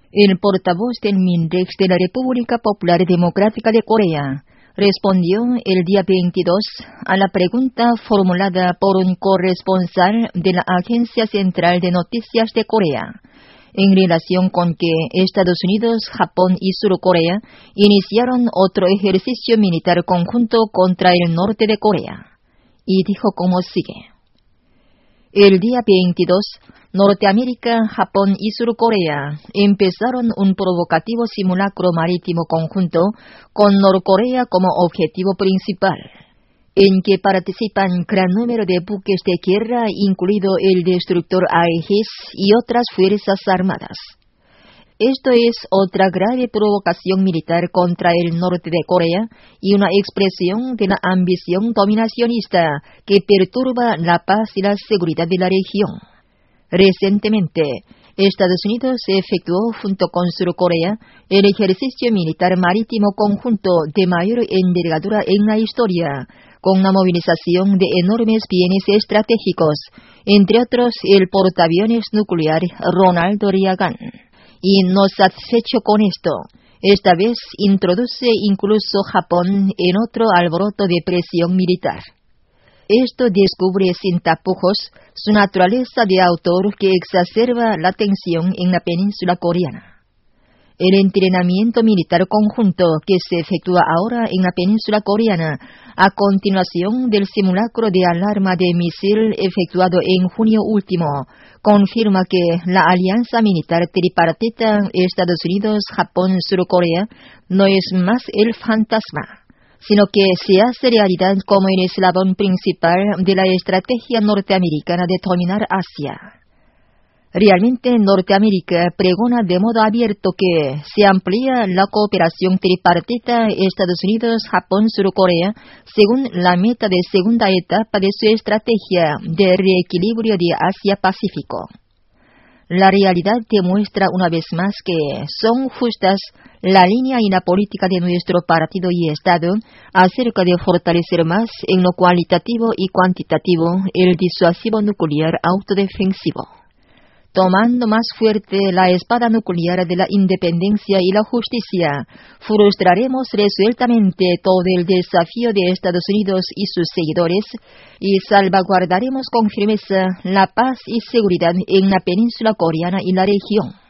El portavoz del MINREX de la República Popular Democrática de Corea respondió el día 22 a la pregunta formulada por un corresponsal de la Agencia Central de Noticias de Corea en relación con que Estados Unidos, Japón y Sur Corea iniciaron otro ejercicio militar conjunto contra el norte de Corea, y dijo como sigue. El día 22, Norteamérica, Japón y Sur Corea empezaron un provocativo simulacro marítimo conjunto con Norcorea como objetivo principal, en que participan gran número de buques de guerra, incluido el destructor Aegis y otras fuerzas armadas. Esto es otra grave provocación militar contra el norte de Corea y una expresión de la ambición dominacionista que perturba la paz y la seguridad de la región. Recientemente, Estados Unidos efectuó junto con Sur Corea el ejercicio militar marítimo conjunto de mayor envergadura en la historia, con la movilización de enormes bienes estratégicos, entre otros el portaaviones nuclear Ronald Reagan. Y no satisfecho con esto, esta vez introduce incluso Japón en otro alboroto de presión militar. Esto descubre sin tapujos su naturaleza de autor que exacerba la tensión en la península coreana. El entrenamiento militar conjunto que se efectúa ahora en la península coreana, a continuación del simulacro de alarma de misil efectuado en junio último, confirma que la alianza militar tripartita Estados Unidos, Japón, Sur Corea no es más el fantasma, sino que se hace realidad como el eslabón principal de la estrategia norteamericana de dominar Asia. Realmente Norteamérica pregona de modo abierto que se amplía la cooperación tripartita Estados Unidos, Japón, Sur Corea, según la meta de segunda etapa de su estrategia de reequilibrio de Asia-Pacífico. La realidad demuestra una vez más que son justas la línea y la política de nuestro partido y Estado acerca de fortalecer más en lo cualitativo y cuantitativo el disuasivo nuclear autodefensivo, tomando más fuerte la espada nuclear de la independencia y la justicia, frustraremos resueltamente todo el desafío de Estados Unidos y sus seguidores y salvaguardaremos con firmeza la paz y seguridad en la península coreana y la región.